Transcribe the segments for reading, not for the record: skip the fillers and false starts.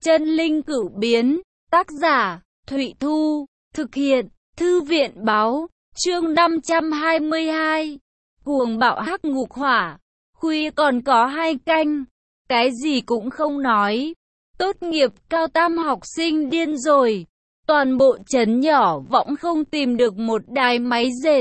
Chân linh cửu biến, tác giả, Thụy Thu, thực hiện, Thư viện báo, chương 522, cuồng bạo hắc ngục hỏa, khuya còn có 2 canh, cái gì cũng không nói, tốt nghiệp cao tam học sinh điên rồi, toàn bộ trấn nhỏ võng không tìm được một đài máy dệt.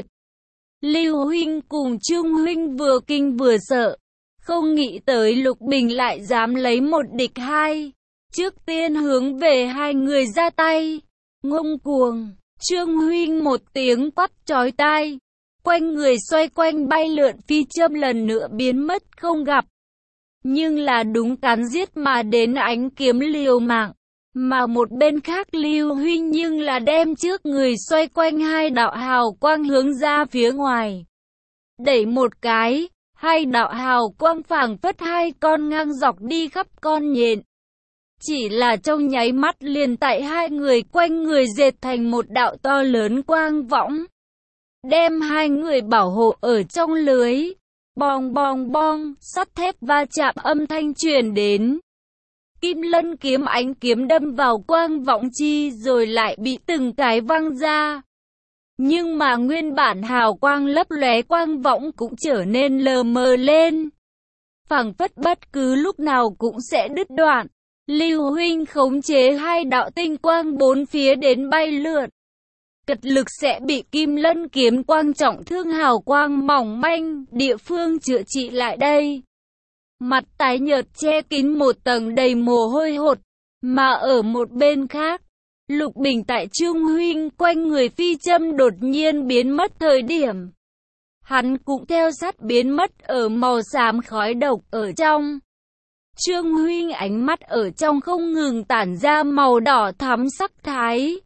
Lưu huynh cùng Trương huynh vừa kinh vừa sợ, không nghĩ tới Lục Bình lại dám lấy 1 địch 2. Trước tiên hướng về 2 người ra tay. Ngông cuồng, Trương huynh một tiếng quát chói tai, quanh người xoay quanh bay lượn phi châm lần nữa biến mất không gặp. Nhưng là đúng cắn giết mà đến ánh kiếm liều mạng, mà một bên khác Lưu huynh nhưng là đem trước người xoay quanh 2 đạo hào quang hướng ra phía ngoài. Đẩy một cái, 2 đạo hào quang phảng phất 2 con ngang dọc đi khắp con nhện. Chỉ là trong nháy mắt liền tại 2 người quanh người dệt thành một đạo to lớn quang võng, đem 2 người bảo hộ ở trong lưới. Bong bong bong, sắt thép va chạm âm thanh truyền đến. Kim lân kiếm ánh kiếm đâm vào quang võng chi rồi lại bị từng cái văng ra. Nhưng mà nguyên bản hào quang lấp lóe quang võng cũng trở nên lờ mờ lên, phảng phất bất cứ lúc nào cũng sẽ đứt đoạn. Lưu huynh khống chế 2 đạo tinh quang bốn phía đến bay lượn, cật lực sẽ bị kim lân kiếm quang trọng thương hào quang mỏng manh địa phương chữa trị lại đây. Mặt tái nhợt che kín một tầng đầy mồ hôi hột, mà ở một bên khác, Lục Bình tại Trương huynh quanh người phi châm đột nhiên biến mất thời điểm, hắn cũng theo sát biến mất ở màu xám khói độc ở trong. Trương huynh ánh mắt ở trong không ngừng tản ra màu đỏ thắm sắc thái,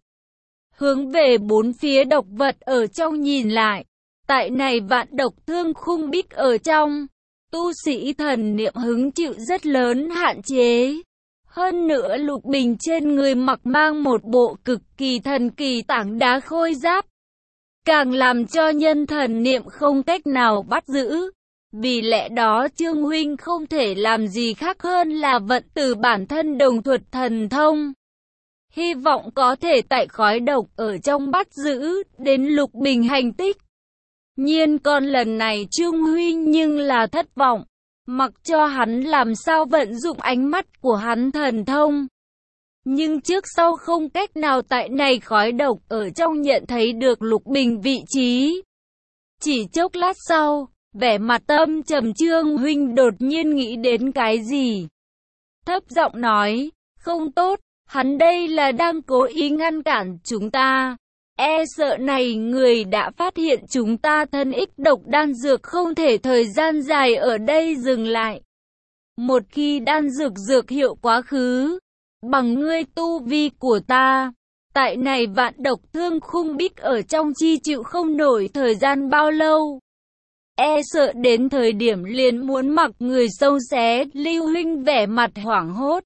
hướng về bốn phía độc vật ở trong nhìn lại. Tại này vạn độc thương khung bích ở trong, tu sĩ thần niệm hứng chịu rất lớn hạn chế. Hơn nữa Lục Bình trên người mặc mang một bộ cực kỳ thần kỳ tảng đá khôi giáp, càng làm cho nhân thần niệm không cách nào bắt giữ. Vì lẽ đó Trương huynh không thể làm gì khác hơn là vận từ bản thân đồng thuật thần thông, hy vọng có thể tại khói độc ở trong bắt giữ đến Lục Bình hành tích. Nhiên còn lần này Trương huynh nhưng là thất vọng, mặc cho hắn làm sao vận dụng ánh mắt của hắn thần thông, nhưng trước sau không cách nào tại này khói độc ở trong nhận thấy được Lục Bình vị trí. Chỉ chốc lát sau, vẻ mặt âm trầm Trương huynh đột nhiên nghĩ đến cái gì, thấp giọng nói, không tốt, hắn đây là đang cố ý ngăn cản chúng ta. E sợ này người đã phát hiện chúng ta thân ích độc đan dược không thể thời gian dài ở đây dừng lại. Một khi đan dược hiệu quá khứ, bằng ngươi tu vi của ta, tại này vạn độc thương khung bích ở trong chi chịu không nổi thời gian bao lâu. E sợ đến thời điểm liền muốn mặc người sâu xé. Lưu huynh vẻ mặt hoảng hốt,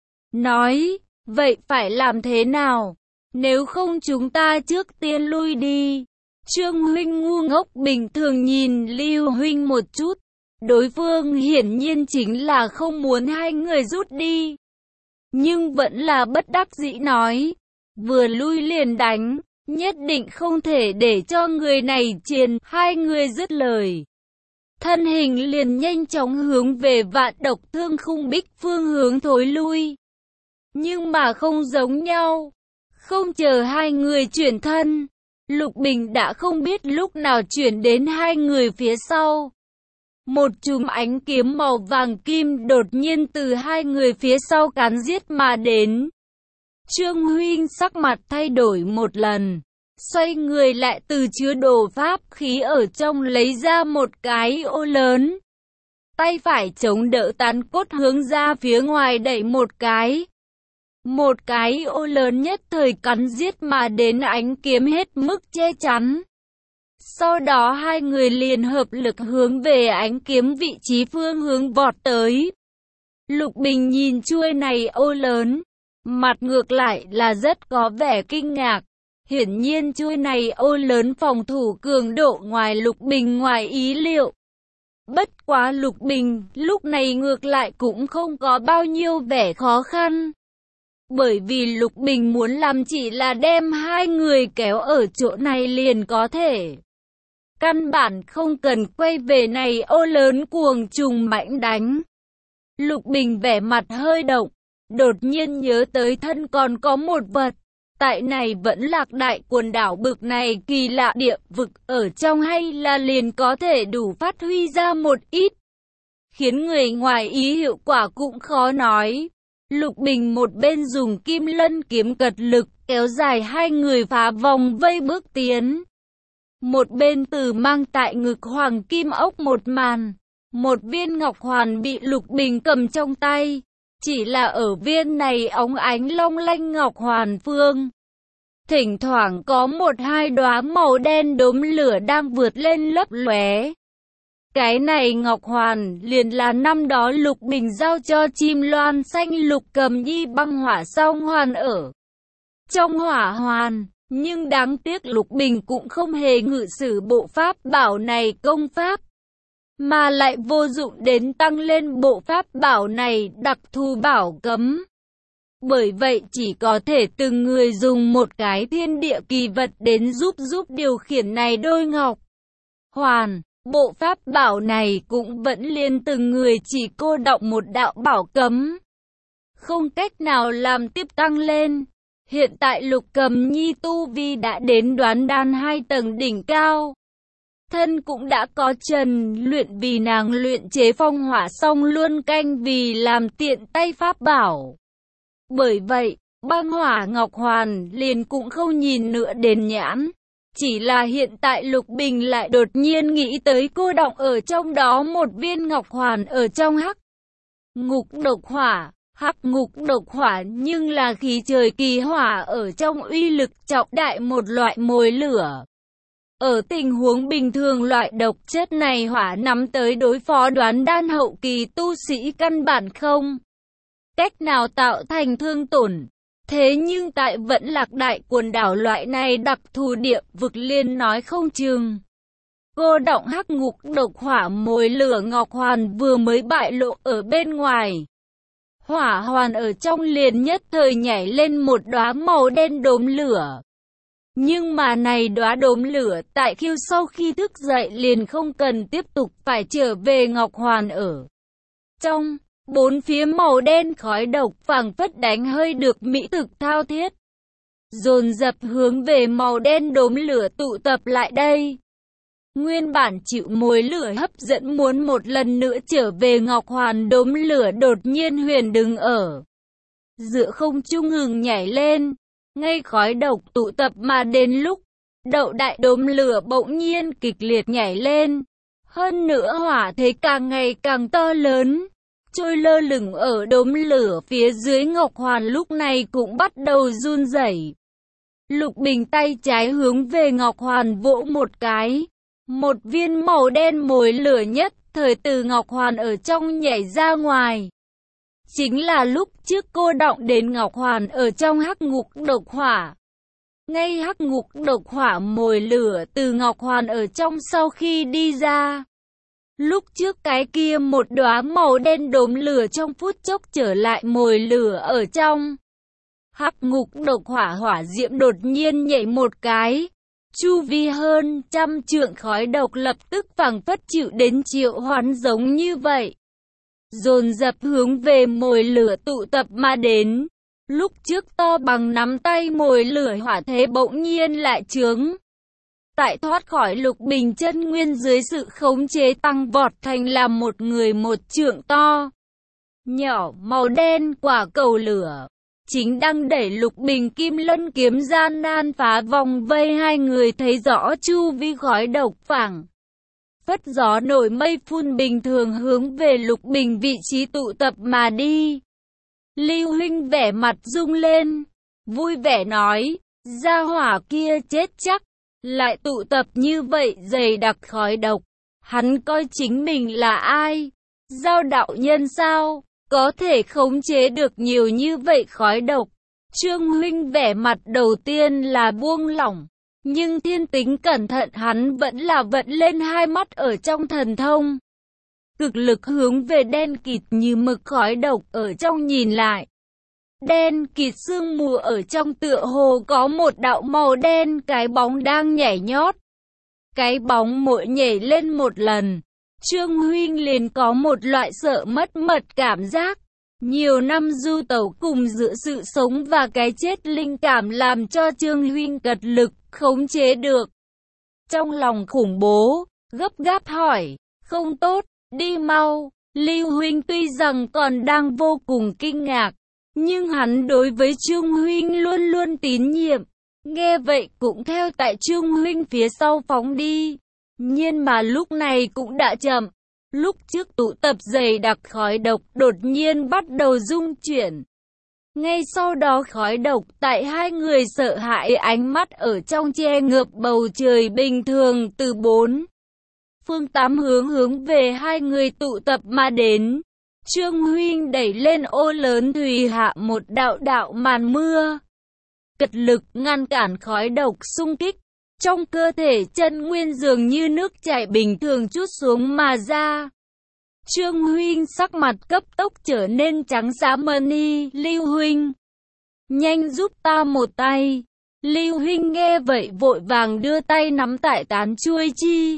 nói, vậy phải làm thế nào? Nếu không chúng ta trước tiên lui đi. Trương huynh ngu ngốc bình thường nhìn Lưu huynh một chút, đối phương hiển nhiên chính là không muốn 2 người rút đi, nhưng vẫn là bất đắc dĩ nói, vừa lui liền đánh, nhất định không thể để cho người này triền. 2 người dứt lời, thân hình liền nhanh chóng hướng về vạn độc thương khung bích phương hướng thối lui. Nhưng mà không giống nhau, không chờ 2 người chuyển thân, Lục Bình đã không biết lúc nào chuyển đến 2 người phía sau. Một chùm ánh kiếm màu vàng kim đột nhiên từ 2 người phía sau cán giết mà đến. Trương huynh sắc mặt thay đổi một lần, xoay người lại từ chứa đồ pháp khí ở trong lấy ra một cái ô lớn, tay phải chống đỡ tán cốt hướng ra phía ngoài đẩy một cái. Một cái ô lớn nhất thời cắn giết mà đến ánh kiếm hết mức che chắn. Sau đó 2 người liền hợp lực hướng về ánh kiếm vị trí phương hướng vọt tới. Lục Bình nhìn chuôi này ô lớn, mặt ngược lại là rất có vẻ kinh ngạc. Hiển nhiên chuôi này ô lớn phòng thủ cường độ ngoài Lục Bình ngoài ý liệu. Bất quá Lục Bình lúc này ngược lại cũng không có bao nhiêu vẻ khó khăn. Bởi vì Lục Bình muốn làm chỉ là đem hai người kéo ở chỗ này liền có thể. Căn bản không cần quay về này ô lớn cuồng trùng mãnh đánh. Lục Bình vẻ mặt hơi động, đột nhiên nhớ tới thân còn có một vật. Tại này vẫn Lạc Đại quần đảo bực này kỳ lạ địa vực ở trong hay là liền có thể đủ phát huy ra một ít. Khiến người ngoài ý hiệu quả cũng khó nói. Lục Bình một bên dùng kim lân kiếm cật lực kéo dài hai người phá vòng vây bước tiến. Một bên từ mang tại ngực hoàng kim ốc một màn. Một viên ngọc hoàn bị Lục Bình cầm trong tay. Chỉ là ở viên này óng ánh long lanh ngọc hoàn phương. Thỉnh thoảng có một hai đóa màu đen đốm lửa đang vượt lên lấp lóe. Cái này ngọc hoàn liền là năm đó Lục Bình giao cho chim loan xanh Lục Cầm Nhi băng hỏa song hoàn ở trong hỏa hoàn. Nhưng đáng tiếc Lục Bình cũng không hề ngự sử bộ pháp bảo này công pháp. Mà lại vô dụng đến tăng lên bộ pháp bảo này đặc thù bảo cấm. Bởi vậy chỉ có thể từng người dùng một cái thiên địa kỳ vật đến giúp điều khiển này đôi ngọc hoàn. Bộ pháp bảo này cũng vẫn liên từng người chỉ cô đọng một đạo bảo cấm. Không cách nào làm tiếp tăng lên. Hiện tại Lục Cầm Nhi tu vi đã đến đoán đan 2 tầng đỉnh cao. Thân cũng đã có trần luyện vì nàng luyện chế phong hỏa xong luôn canh vì làm tiện tay pháp bảo. Bởi vậy, băng hỏa ngọc hoàn liền cũng không nhìn nữa đến nhãn. Chỉ là hiện tại Lục Bình lại đột nhiên nghĩ tới cô đọng ở trong đó một viên ngọc hoàn ở trong hắc ngục độc hỏa. Hắc ngục độc hỏa nhưng là khí trời kỳ hỏa ở trong uy lực trọng đại một loại mồi lửa. Ở tình huống bình thường loại độc chất này hỏa nắm tới đối phó đoán đan hậu kỳ tu sĩ căn bản không cách nào tạo thành thương tổn. Thế nhưng tại vẫn Lạc Đại quần đảo loại này đặc thù địa vực liên nói không chừng. Cô động hắc ngục độc hỏa mồi lửa ngọc hoàn vừa mới bại lộ ở bên ngoài. Hỏa hoàn ở trong liền nhất thời nhảy lên một đóa màu đen đốm lửa. Nhưng mà này đóa đốm lửa tại khiêu sau khi thức dậy liền không cần tiếp tục phải trở về ngọc hoàn ở trong. Bốn phía màu đen khói độc phảng phất đánh hơi được mỹ thực thao thiết. Dồn dập hướng về màu đen đốm lửa tụ tập lại đây. Nguyên bản chịu mồi lửa hấp dẫn muốn một lần nữa trở về ngọc hoàn đốm lửa đột nhiên huyền đứng ở giữa không trung ngừng nhảy lên. Ngay khói độc tụ tập mà đến lúc đậu đại đốm lửa bỗng nhiên kịch liệt nhảy lên. Hơn nữa hỏa thế càng ngày càng to lớn. Trôi lơ lửng ở đốm lửa phía dưới ngọc hoàn lúc này cũng bắt đầu run rẩy. Lục Bình tay trái hướng về ngọc hoàn vỗ một cái. Một viên màu đen mồi lửa nhất thời từ ngọc hoàn ở trong nhảy ra ngoài. Chính là lúc trước cô động đến ngọc hoàn ở trong hắc ngục độc hỏa. Ngay hắc ngục độc hỏa mồi lửa từ ngọc hoàn ở trong sau khi đi ra. Lúc trước cái kia một đóa màu đen đốm lửa trong phút chốc trở lại mồi lửa ở trong. Hắc ngục độc hỏa hỏa diễm đột nhiên nhảy một cái. Chu vi hơn trăm trượng khói độc lập tức phảng phất chịu đến triệu hoán giống như vậy. Dồn dập hướng về mồi lửa tụ tập mà đến. Lúc trước to bằng nắm tay mồi lửa hỏa thế bỗng nhiên lại chướng. Tại thoát khỏi Lục Bình chân nguyên dưới sự khống chế tăng vọt thành là một người một trượng to. Nhỏ màu đen quả cầu lửa. Chính đang đẩy Lục Bình kim lân kiếm gian nan phá vòng vây hai người thấy rõ chu vi khói độc phảng phất gió nổi mây phun bình thường hướng về Lục Bình vị trí tụ tập mà đi. Lưu huynh vẻ mặt rung lên, vui vẻ nói, gia hỏa kia chết chắc, lại tụ tập như vậy dày đặc khói độc. Hắn coi chính mình là ai? Giao đạo nhân sao? Có thể khống chế được nhiều như vậy khói độc. Trương huynh vẻ mặt đầu tiên là buông lỏng. Nhưng thiên tính cẩn thận hắn vẫn là vận lên hai mắt ở trong thần thông. Cực lực hướng về đen kịt như mực khói độc ở trong nhìn lại. đen kịt sương mù ở trong tựa hồ có một đạo màu đen cái bóng đang nhảy nhót. Cái bóng mỗi nhảy lên một lần, Trương Huynh liền có một loại sợ mất mật cảm giác. Nhiều năm du tẩu cùng giữa sự sống và cái chết linh cảm làm cho Trương Huynh cật lực khống chế được. Trong lòng khủng bố, gấp gáp hỏi, không tốt, đi mau. Lưu Huynh tuy rằng còn đang vô cùng kinh ngạc, nhưng hắn đối với Trương Huynh luôn luôn tín nhiệm. Nghe vậy cũng theo tại Trương Huynh phía sau phóng đi. Nhưng mà lúc này cũng đã chậm. Lúc trước tụ tập dày đặc khói độc đột nhiên bắt đầu rung chuyển. Ngay sau đó khói độc tại hai người sợ hãi ánh mắt ở trong che ngợp bầu trời bình thường từ bốn phương tám hướng về hai người tụ tập mà đến. Trương Huynh đẩy lên ô lớn thủy hạ một đạo đạo màn mưa, cật lực ngăn cản khói độc xung kích. Trong cơ thể chân nguyên dường như nước chảy bình thường trút xuống mà ra. Trương Huynh sắc mặt cấp tốc trở nên trắng xám mani. Lưu Huynh, nhanh giúp ta một tay. Lưu Huynh nghe vậy vội vàng đưa tay nắm tại tán chuôi chi.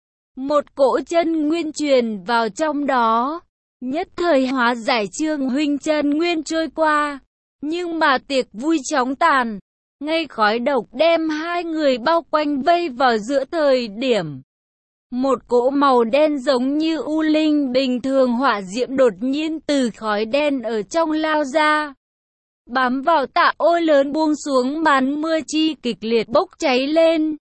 Một cỗ chân nguyên truyền vào trong đó, nhất thời hóa giải Trương Huynh chân nguyên trôi qua. Nhưng mà tiệc vui chóng tàn, ngay khói độc đem hai người bao quanh vây vào giữa thời điểm. Một cỗ màu đen giống như u linh bình thường hỏa diễm đột nhiên từ khói đen ở trong lao ra. Bám vào tạ ô lớn buông xuống màn mưa chi kịch liệt bốc cháy lên.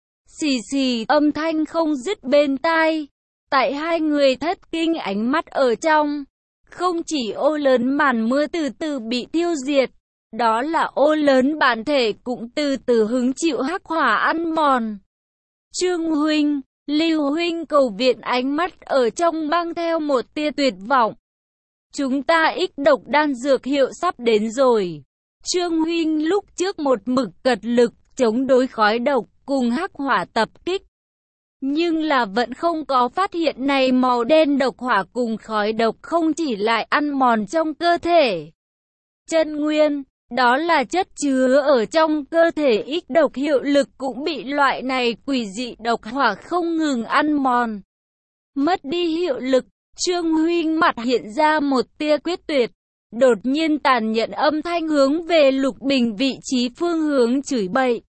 Xì xì âm thanh không dứt bên tai. Tại hai người thất kinh ánh mắt ở trong. Không chỉ ô lớn màn mưa từ từ bị tiêu diệt. Đó là ô lớn bản thể cũng từ từ hứng chịu hắc hỏa ăn mòn. Trương Huynh, Lưu Huynh cầu viện ánh mắt ở trong mang theo một tia tuyệt vọng. Chúng ta ích độc đan dược hiệu sắp đến rồi. Trương Huynh lúc trước một mực cật lực chống đối khói độc cùng hắc hỏa tập kích. Nhưng là vẫn không có phát hiện này màu đen độc hỏa cùng khói độc không chỉ lại ăn mòn trong cơ thể. Chân nguyên, đó là chất chứa ở trong cơ thể ích độc hiệu lực cũng bị loại này quỷ dị độc hỏa không ngừng ăn mòn. Mất đi hiệu lực, Trương Huynh mặt hiện ra một tia quyết tuyệt. Đột nhiên tàn nhẫn âm thanh hướng về Lục Bình vị trí phương hướng chửi bậy.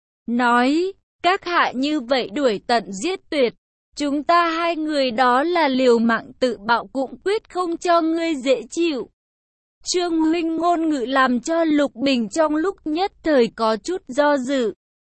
Nói, các hạ như vậy đuổi tận giết tuyệt. Chúng ta hai người đó là liều mạng tự bạo cũng quyết không cho ngươi dễ chịu. Trương Huynh ngôn ngữ làm cho Lục Bình trong lúc nhất thời có chút do dự.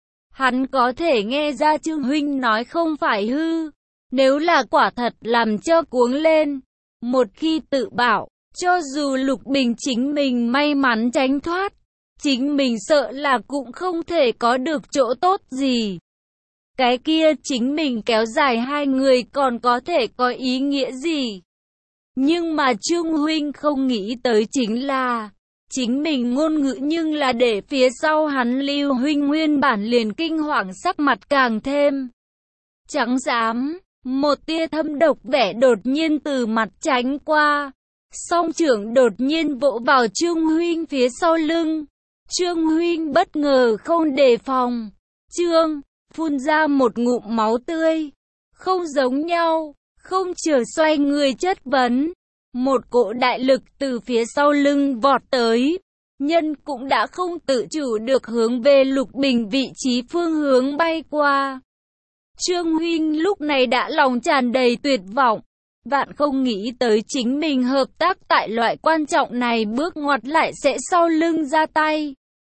Hắn có thể nghe ra Trương Huynh nói không phải hư. Nếu là quả thật làm cho cuống lên. Một khi tự bảo, cho dù Lục Bình chính mình may mắn tránh thoát, chính mình sợ là cũng không thể có được chỗ tốt gì. Cái kia chính mình kéo dài hai người còn có thể có ý nghĩa gì? Nhưng mà Trương Huynh không nghĩ tới chính là chính mình ngôn ngữ nhưng là để phía sau hắn. Lưu Huynh nguyên bản liền kinh hoàng sắc mặt càng thêm trắng xám. Một tia thâm độc vẻ đột nhiên từ mặt tránh qua. Song trưởng đột nhiên vỗ vào Trương Huynh phía sau lưng. Trương Huynh bất ngờ không đề phòng. Trương, phun ra một ngụm máu tươi. Không giống nhau, không chờ xoay người chất vấn. Một cỗ đại lực từ phía sau lưng vọt tới. Nhân cũng đã không tự chủ được hướng về Lục Bình vị trí phương hướng bay qua. Trương Huynh lúc này đã lòng tràn đầy tuyệt vọng. Vạn không nghĩ tới chính mình hợp tác tại loại quan trọng này bước ngoặt lại sẽ sau lưng ra tay.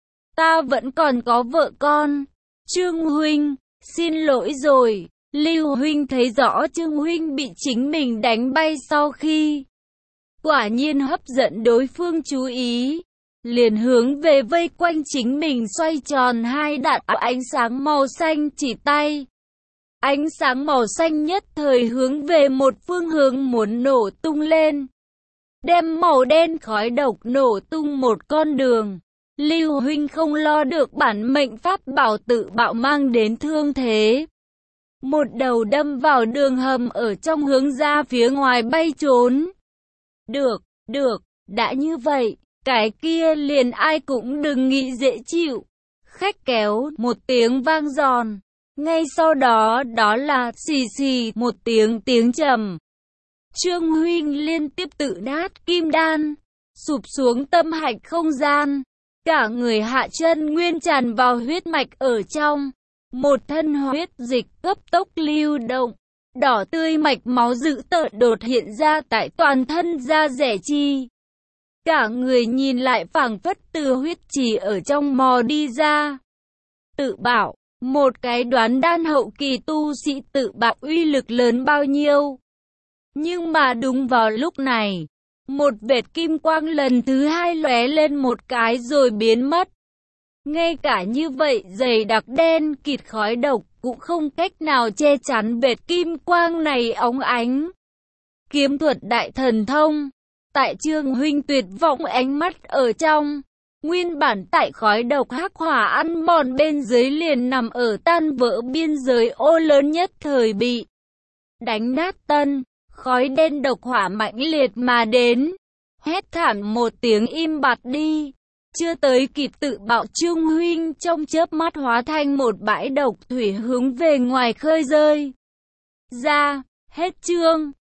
Ta vẫn còn có vợ con. Trương Huynh, xin lỗi rồi. Lưu Huynh thấy rõ Trương Huynh bị chính mình đánh bay sau khi quả nhiên hấp dẫn đối phương chú ý. Liền hướng về vây quanh chính mình xoay tròn hai đạn ánh sáng màu xanh chỉ tay. Ánh sáng màu xanh nhất thời hướng về một phương hướng muốn nổ tung lên. Đem màu đen khói độc nổ tung một con đường. Lưu Huynh không lo được bản mệnh pháp bảo tự bạo mang đến thương thế. Một đầu đâm vào đường hầm ở trong hướng ra phía ngoài bay trốn. Được, đã như vậy, Cái kia liền ai cũng đừng nghĩ dễ chịu. Khách kéo, một tiếng vang giòn. Ngay sau đó, đó là xì xì, một tiếng trầm. Trương Huynh liên tiếp tự nát kim đan, sụp xuống tâm hạch không gian. Cả người hạ chân nguyên tràn vào huyết mạch ở trong. Một thân huyết dịch cấp tốc lưu động. Đỏ tươi mạch máu dữ tợn đột hiện ra tại toàn thân da rẻ chi. Cả người nhìn lại phảng phất từ huyết trì ở trong mò đi ra. Tự bảo, một cái đoán đan hậu kỳ tu sĩ tự bảo uy lực lớn bao nhiêu. Nhưng mà đúng vào lúc này, một vệt kim quang lần thứ hai lóe lên một cái rồi biến mất. Ngay cả như vậy dày đặc đen kịt khói độc cũng không cách nào che chắn vệt kim quang này óng ánh. Kiếm thuật đại thần thông. Tại Trương Huynh tuyệt vọng ánh mắt ở trong. Nguyên bản tại khói độc hắc hỏa ăn mòn bên dưới liền nằm ở tan vỡ biên giới ô lớn nhất thời bị đánh nát tân. Khói đen độc hỏa mãnh liệt mà đến. Hét thảm một tiếng im bặt đi. Chưa tới kịp tự bạo Trương Huynh trong chớp mắt hóa thành một bãi độc thủy hướng về ngoài khơi rơi ra. Hết chương.